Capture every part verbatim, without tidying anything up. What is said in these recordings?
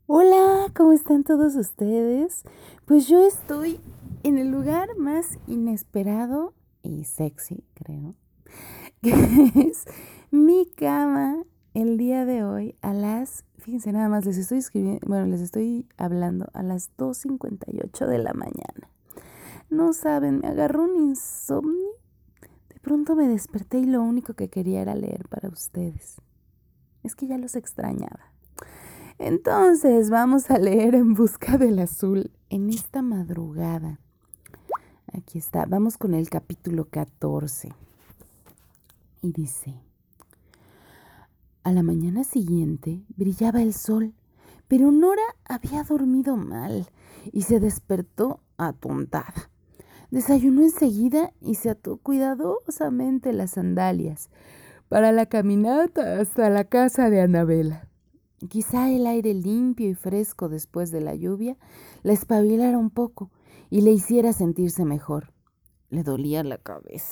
Hola, ¿cómo están todos ustedes? Pues yo estoy en el lugar más inesperado y sexy, creo, que es mi cama el día de hoy a las, fíjense nada más, les estoy escribiendo, bueno, les estoy hablando a las dos cincuenta y ocho de la mañana. No saben, me agarró un insomnio. De pronto me desperté y lo único que quería era leer para ustedes. Es que ya los extrañaba. Entonces vamos a leer En busca del azul en esta madrugada. Aquí está, vamos con el capítulo catorce. Y dice: a la mañana siguiente brillaba el sol, pero Nora había dormido mal y se despertó atontada. Desayunó enseguida y se ató cuidadosamente las sandalias para la caminata hasta la casa de Anabela. Quizá el aire limpio y fresco después de la lluvia la espabilara un poco y le hiciera sentirse mejor. Le dolía la cabeza.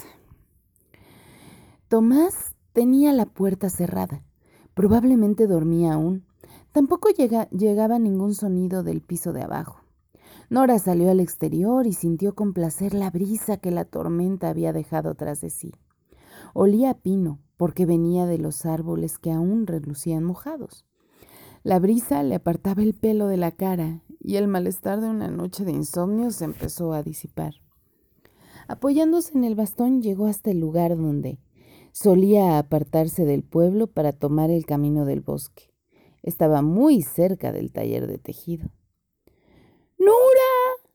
Tomás tenía la puerta cerrada. Probablemente dormía aún. Tampoco llega, llegaba ningún sonido del piso de abajo. Nora salió al exterior y sintió con placer la brisa que la tormenta había dejado tras de sí. Olía a pino porque venía de los árboles que aún relucían mojados. La brisa le apartaba el pelo de la cara y el malestar de una noche de insomnio se empezó a disipar. Apoyándose en el bastón, llegó hasta el lugar donde solía apartarse del pueblo para tomar el camino del bosque. Estaba muy cerca del taller de tejido. ¡Nora!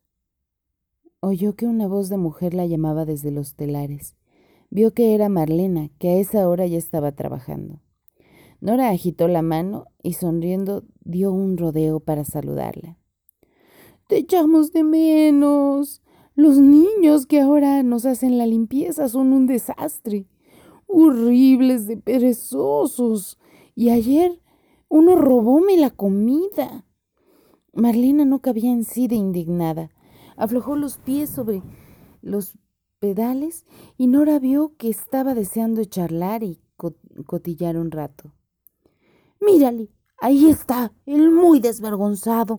Oyó que una voz de mujer la llamaba desde los telares. Vio que era Marlena, que a esa hora ya estaba trabajando. Nora agitó la mano y sonriendo dio un rodeo para saludarla. Te echamos de menos. Los niños que ahora nos hacen la limpieza son un desastre. Horribles de perezosos. Y ayer uno robóme la comida. Marlena no cabía en sí de indignada. Aflojó los pies sobre los pedales y Nora vio que estaba deseando charlar y cotillar un rato. Mírale, ahí está, el muy desvergonzado.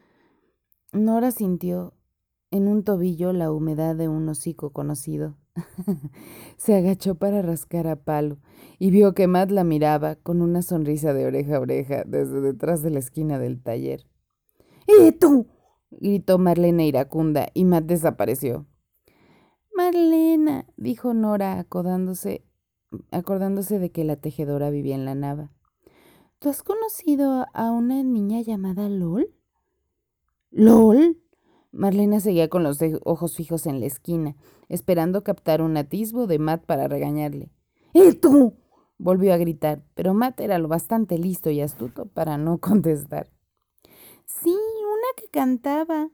Nora sintió en un tobillo la humedad de un hocico conocido. Se agachó para rascar a palo y vio que Matt la miraba con una sonrisa de oreja a oreja desde detrás de la esquina del taller. ¡Eh, tú! Gritó Marlena iracunda y Matt desapareció. Marlena, dijo Nora acordándose, acordándose de que la tejedora vivía en la nava. ¿Tú has conocido a una niña llamada Lol? ¿Lol? Marlena seguía con los ojos fijos en la esquina, esperando captar un atisbo de Matt para regañarle. ¡Eh, tú! Volvió a gritar, pero Matt era lo bastante listo y astuto para no contestar. Sí, una que cantaba.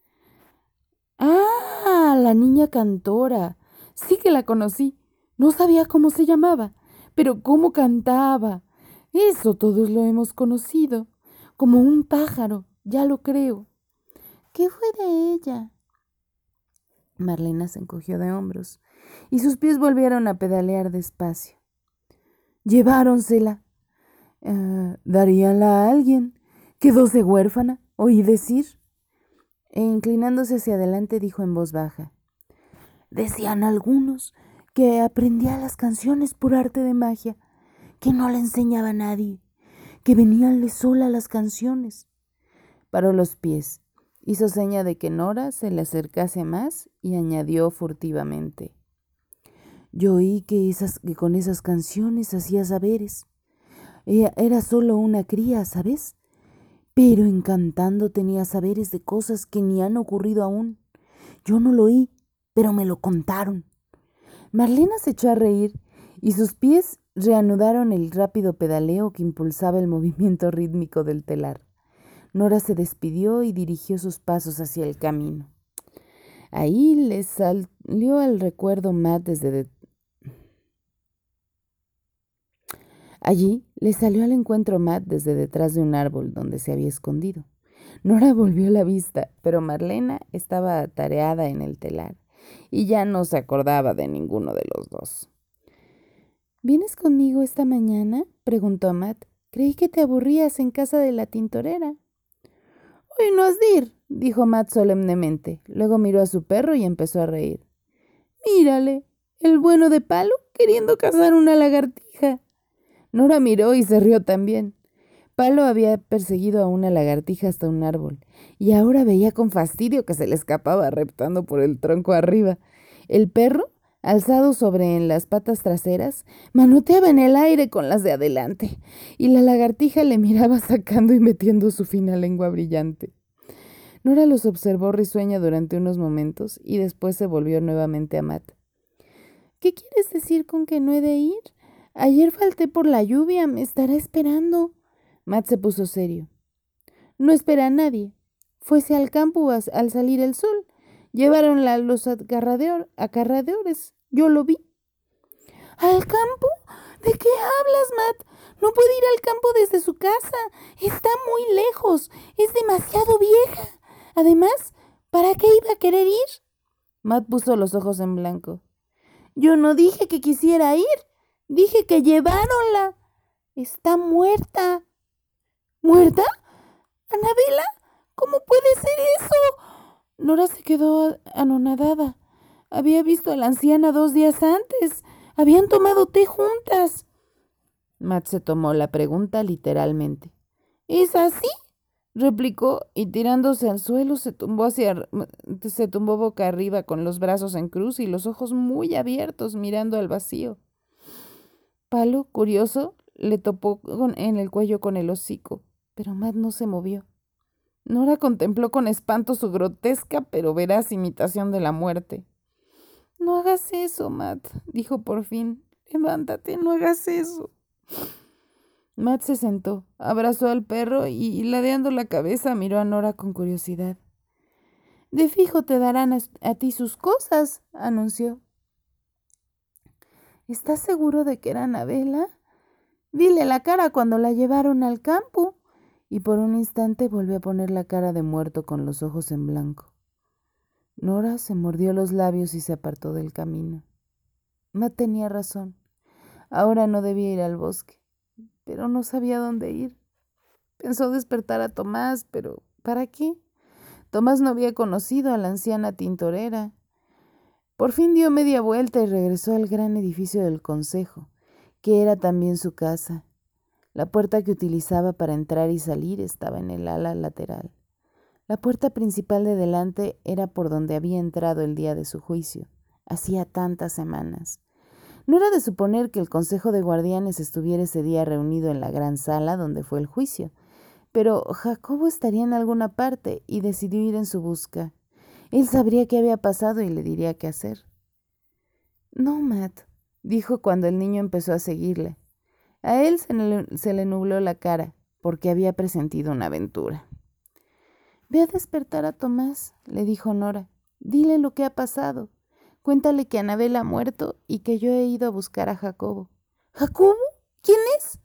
¡Ah! La niña cantora. Sí que la conocí. No sabía cómo se llamaba, pero cómo cantaba. Eso todos lo hemos conocido. Como un pájaro, ya lo creo. ¿Qué fue de ella? Marlena se encogió de hombros y sus pies volvieron a pedalear despacio. Lleváronsela. Uh, daríanla a alguien. Quedóse huérfana, oí decir. E inclinándose hacia adelante dijo en voz baja. Decían algunos que aprendía las canciones por arte de magia, que no le enseñaba a nadie, que veníanle sola las canciones. Paró los pies, hizo seña de que Nora se le acercase más y añadió furtivamente. Yo oí que, esas, que con esas canciones hacía saberes. Ella era solo una cría, ¿sabes? Pero encantando tenía saberes de cosas que ni han ocurrido aún. Yo no lo oí, pero me lo contaron. Marlena se echó a reír y sus pies reanudaron el rápido pedaleo que impulsaba el movimiento rítmico del telar. Nora se despidió y dirigió sus pasos hacia el camino. Ahí le salió al recuerdo Matt desde... De... Allí le salió al encuentro Matt desde detrás de un árbol donde se había escondido. Nora volvió la vista, pero Marlena estaba atareada en el telar y ya no se acordaba de ninguno de los dos. ¿Vienes conmigo esta mañana?, preguntó Matt. Creí que te aburrías en casa de la tintorera. Hoy no has de ir, dijo Matt solemnemente. Luego miró a su perro y empezó a reír. Mírale, el bueno de Palo queriendo cazar una lagartija. Nora miró y se rió también. Palo había perseguido a una lagartija hasta un árbol, y ahora veía con fastidio que se le escapaba reptando por el tronco arriba. El perro, alzado sobre en las patas traseras, manoteaba en el aire con las de adelante, y la lagartija le miraba sacando y metiendo su fina lengua brillante. Nora los observó risueña durante unos momentos, y después se volvió nuevamente a Matt. ¿Qué quieres decir con que no he de ir? Ayer falté por la lluvia, me estará esperando. Matt se puso serio. No espera a nadie. Fuese al campo al salir el sol. Llevaron a los acarradeor, acarreadores. Yo lo vi. ¿Al campo? ¿De qué hablas, Matt? No puede ir al campo desde su casa. Está muy lejos. Es demasiado vieja. Además, ¿para qué iba a querer ir? Matt puso los ojos en blanco. Yo no dije que quisiera ir. Dije que lleváronla. Está muerta. ¿Muerta? ¿Anabela? ¿Cómo puede ser eso? Nora se quedó anonadada. Había visto a la anciana dos días antes. Habían tomado té juntas. Matt se tomó la pregunta literalmente. ¿Es así? Replicó y tirándose al suelo se tumbó hacia se tumbó boca arriba con los brazos en cruz y los ojos muy abiertos mirando al vacío. Palo, curioso, le topó con, en el cuello con el hocico, pero Matt no se movió. Nora contempló con espanto su grotesca pero veraz imitación de la muerte. No hagas eso, Matt, dijo por fin. Levántate, no hagas eso. Matt se sentó, abrazó al perro y, ladeando la cabeza, miró a Nora con curiosidad. De fijo te darán a, a ti sus cosas, anunció. ¿Estás seguro de que era Anabela? Vile la cara cuando la llevaron al campo. Y por un instante volvió a poner la cara de muerto con los ojos en blanco. Nora se mordió los labios y se apartó del camino. Matt tenía razón. Ahora no debía ir al bosque, pero no sabía dónde ir. Pensó despertar a Tomás, pero ¿para qué? Tomás no había conocido a la anciana tintorera. Por fin dio media vuelta y regresó al gran edificio del concejo, que era también su casa. La puerta que utilizaba para entrar y salir estaba en el ala lateral. La puerta principal de delante era por donde había entrado el día de su juicio, hacía tantas semanas. No era de suponer que el consejo de guardianes estuviera ese día reunido en la gran sala donde fue el juicio, pero Jacobo estaría en alguna parte y decidió ir en su busca. Él sabría qué había pasado y le diría qué hacer. No, Matt, dijo cuando el niño empezó a seguirle. A él se le, se le nubló la cara, porque había presentido una aventura. Ve a despertar a Tomás, le dijo Nora. Dile lo que ha pasado. Cuéntale que Anabela ha muerto y que yo he ido a buscar a Jacobo. ¿Jacobo? ¿Quién es?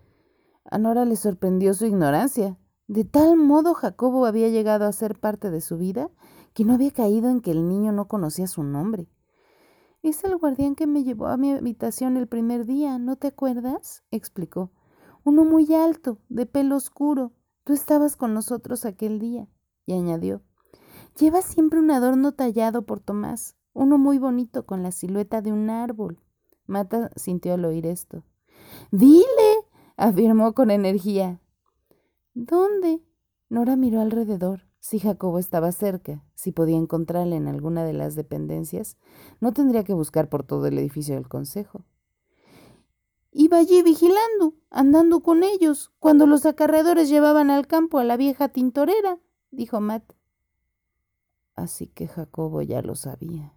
A Nora le sorprendió su ignorancia. De tal modo Jacobo había llegado a ser parte de su vida que no había caído en que el niño no conocía su nombre. Es el guardián que me llevó a mi habitación el primer día, ¿no te acuerdas? Explicó. Uno muy alto, de pelo oscuro. Tú estabas con nosotros aquel día. Y añadió. Lleva siempre un adorno tallado por Tomás, uno muy bonito con la silueta de un árbol. Mata sintió al oír esto. Dile, afirmó con energía. ¿Dónde? Nora miró alrededor. Si Jacobo estaba cerca, si podía encontrarle en alguna de las dependencias, no tendría que buscar por todo el edificio del consejo. Iba allí vigilando, andando con ellos, cuando los acarreadores llevaban al campo a la vieja tintorera, dijo Matt. Así que Jacobo ya lo sabía.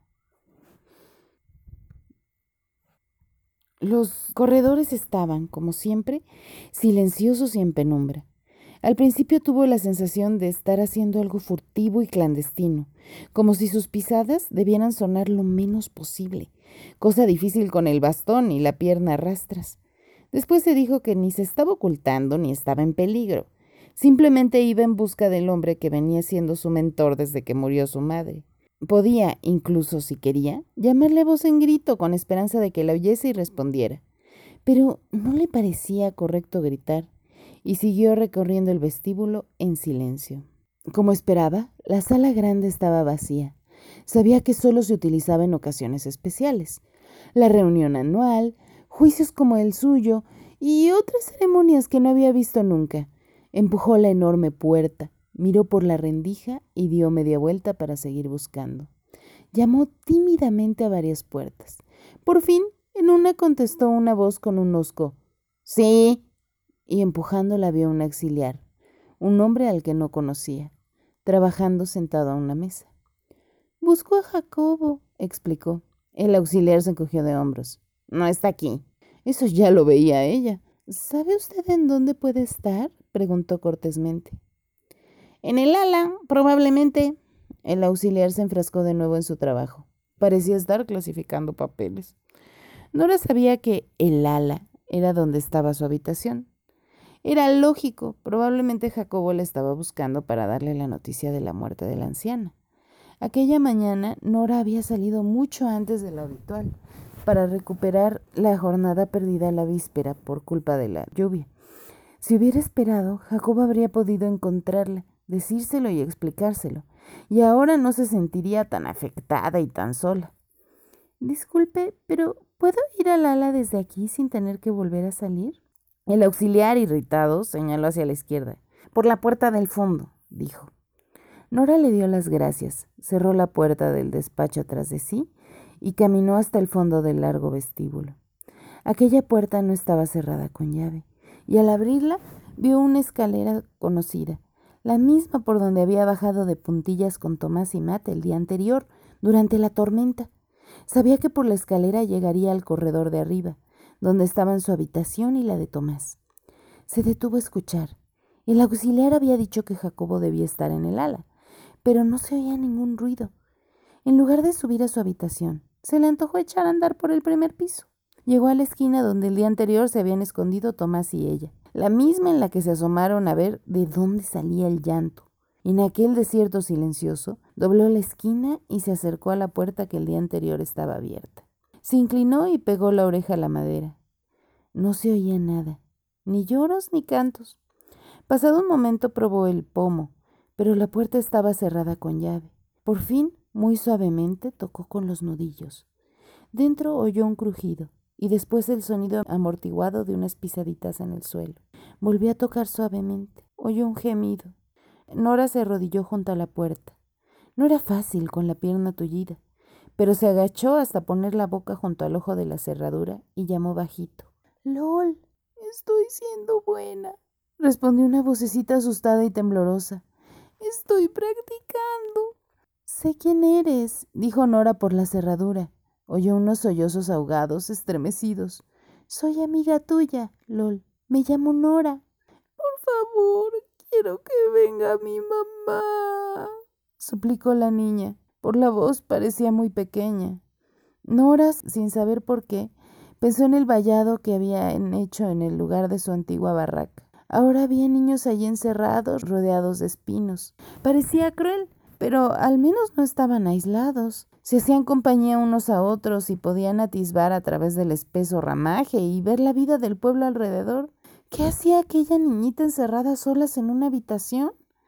Los corredores estaban, como siempre, silenciosos y en penumbra. Al principio tuvo la sensación de estar haciendo algo furtivo y clandestino, como si sus pisadas debieran sonar lo menos posible, cosa difícil con el bastón y la pierna a rastras. Después se dijo que ni se estaba ocultando ni estaba en peligro. Simplemente iba en busca del hombre que venía siendo su mentor desde que murió su madre. Podía, incluso si quería, llamarle voz en grito con esperanza de que la oyese y respondiera. Pero no le parecía correcto gritar, y siguió recorriendo el vestíbulo en silencio. Como esperaba, la sala grande estaba vacía. Sabía que solo se utilizaba en ocasiones especiales. La reunión anual, juicios como el suyo y otras ceremonias que no había visto nunca. Empujó la enorme puerta, miró por la rendija y dio media vuelta para seguir buscando. Llamó tímidamente a varias puertas. Por fin, en una contestó una voz con un hosco «Sí», y empujándola vio un auxiliar, un hombre al que no conocía, trabajando sentado a una mesa. «Busco a Jacobo», explicó. El auxiliar se encogió de hombros. «No está aquí». Eso ya lo veía ella. «¿Sabe usted en dónde puede estar?», preguntó cortésmente. «En el ala, probablemente». El auxiliar se enfrascó de nuevo en su trabajo. Parecía estar clasificando papeles. Nora sabía que el ala era donde estaba su habitación. Era lógico, probablemente Jacobo la estaba buscando para darle la noticia de la muerte de la anciana. Aquella mañana Nora había salido mucho antes de lo habitual para recuperar la jornada perdida la víspera por culpa de la lluvia. Si hubiera esperado, Jacobo habría podido encontrarla, decírselo y explicárselo, y ahora no se sentiría tan afectada y tan sola. «Disculpe, pero ¿puedo ir al ala desde aquí sin tener que volver a salir?». El auxiliar, irritado, señaló hacia la izquierda. «Por la puerta del fondo», dijo. Nora le dio las gracias, cerró la puerta del despacho tras de sí y caminó hasta el fondo del largo vestíbulo. Aquella puerta no estaba cerrada con llave, y al abrirla vio una escalera conocida, la misma por donde había bajado de puntillas con Tomás y Matt el día anterior, durante la tormenta. Sabía que por la escalera llegaría al corredor de arriba, donde estaban su habitación y la de Tomás. Se detuvo a escuchar. El auxiliar había dicho que Jacobo debía estar en el ala, pero no se oía ningún ruido. En lugar de subir a su habitación, se le antojó echar a andar por el primer piso. Llegó a la esquina donde el día anterior se habían escondido Tomás y ella, la misma en la que se asomaron a ver de dónde salía el llanto. En aquel desierto silencioso, dobló la esquina y se acercó a la puerta que el día anterior estaba abierta. Se inclinó y pegó la oreja a la madera. No se oía nada, ni lloros ni cantos. Pasado un momento probó el pomo, pero la puerta estaba cerrada con llave. Por fin, muy suavemente, tocó con los nudillos. Dentro oyó un crujido y después el sonido amortiguado de unas pisaditas en el suelo. Volvió a tocar suavemente. Oyó un gemido. Nora se arrodilló junto a la puerta. No era fácil con la pierna tullida, pero se agachó hasta poner la boca junto al ojo de la cerradura y llamó bajito. «Lol, estoy siendo buena», respondió una vocecita asustada y temblorosa. «Estoy practicando». «Sé quién eres», dijo Nora por la cerradura. Oyó unos sollozos ahogados, estremecidos. «Soy amiga tuya, Lol. Me llamo Nora». «Por favor, quiero que venga mi mamá», suplicó la niña. Por la voz parecía muy pequeña. Nora, sin saber por qué, pensó en el vallado que habían hecho en el lugar de su antigua barraca. Ahora había niños allí encerrados, rodeados de espinos. Parecía cruel, pero al menos no estaban aislados. Se hacían compañía unos a otros y podían atisbar a través del espeso ramaje y ver la vida del pueblo alrededor. ¿Qué hacía aquella niñita encerrada solas en una habitación?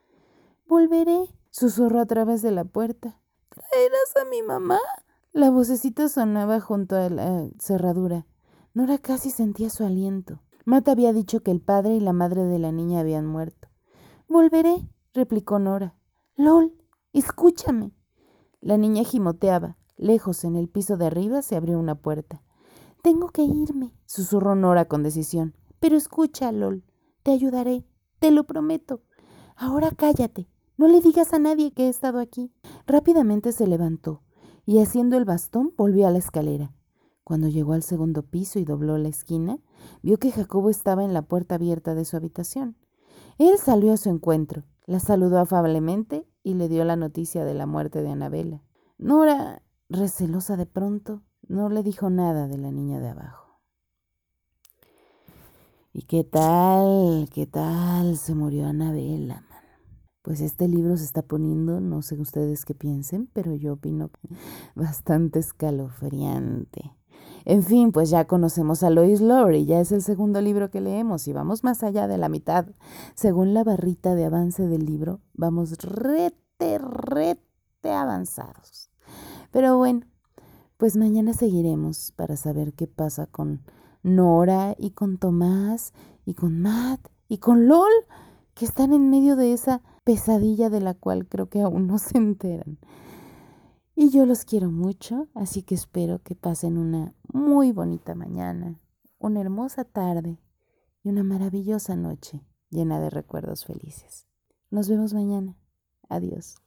«Volveré», susurró a través de la puerta. «¿Traerás a mi mamá?». La vocecita sonaba junto a la cerradura. Nora casi sentía su aliento. Matt había dicho que el padre y la madre de la niña habían muerto. «Volveré», replicó Nora. «Lol, escúchame». La niña gimoteaba. Lejos, en el piso de arriba, se abrió una puerta. «Tengo que irme», susurró Nora con decisión. «Pero escucha, Lol. Te ayudaré. Te lo prometo. Ahora cállate. No le digas a nadie que he estado aquí». Rápidamente se levantó y, haciendo el bastón, volvió a la escalera. Cuando llegó al segundo piso y dobló la esquina, vio que Jacobo estaba en la puerta abierta de su habitación. Él salió a su encuentro, la saludó afablemente y le dio la noticia de la muerte de Anabela. Nora, recelosa de pronto, no le dijo nada de la niña de abajo. ¿Y qué tal? ¿Qué tal se murió Anabela, man? Pues este libro se está poniendo, no sé ustedes qué piensen, pero yo opino bastante escalofriante. En fin, pues ya conocemos a Lois Lowry, ya es el segundo libro que leemos y vamos más allá de la mitad. Según la barrita de avance del libro, vamos rete, rete avanzados. Pero bueno, pues mañana seguiremos para saber qué pasa con Nora y con Tomás y con Matt y con Lol, que están en medio de esa pesadilla de la cual creo que aún no se enteran. Y yo los quiero mucho, así que espero que pasen una muy bonita mañana, una hermosa tarde y una maravillosa noche llena de recuerdos felices. Nos vemos mañana. Adiós.